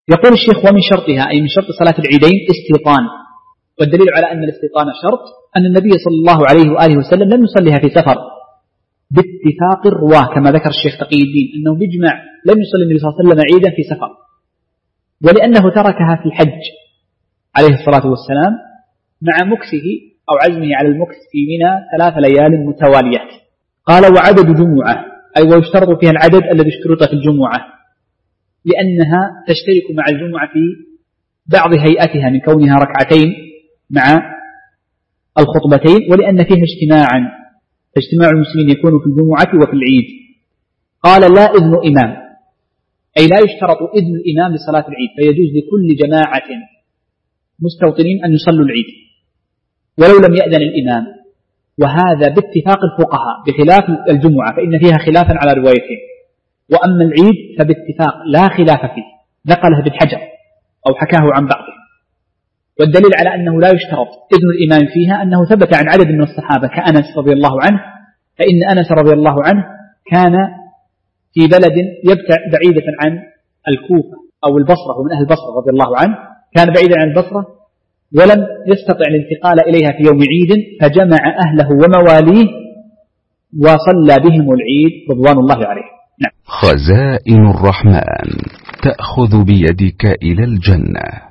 يقول الشيخ: ومن شرطها، أي من شرط صلاة العيدين، استيطان. والدليل على أن الاستيطان شرط أن النبي صلى الله عليه وآله وسلم لم يصليها في سفر باتفاق الرواة، كما ذكر الشيخ تقي الدين أنه بجمع لم يصلي النبي صلى الله عليه وسلم عيدا في سفر، ولأنه تركها في الحج عليه الصلاة والسلام مع مكسه أو عزمه على المكس في منى 3 ليال متواليات. قال: وعدد جمعة، أي ويشترط فيها العدد الذي اشترط في الجمعة، لأنها تشترك مع الجمعة في بعض هيئتها من كونها ركعتين مع الخطبتين، ولأن فيها اجتماعا، فاجتماع المسلمين يكون في الجمعة وفي العيد. قال: لا إذن إمام، أي لا يشترط إذن الإمام لصلاة العيد، فيجوز لكل جماعة مستوطنين أن يصلوا العيد ولو لم يأذن الإمام، وهذا باتفاق الفقهاء، بخلاف الجمعة فإن فيها خلافا على روايتين. وأما العيد فباتفاق لا خلاف فيه، نقله بالحجر أو حكاه عن بعضه. والدليل على أنه لا يشترط إذن الإمام فيها أنه ثبت عن عدد من الصحابة كأنس رضي الله عنه، فإن أنس رضي الله عنه كان في بلد يبتع بعيدة عن الكوفة أو البصرة، ومن أهل البصرة رضي الله عنه، كان بعيدا عن البصرة ولم يستطع الانتقال إليها في يوم عيد، فجمع أهله ومواليه وصلى بهم العيد رضوان الله عليه. نعم. خزائن الرحمن تأخذ بيدك إلى الجنة.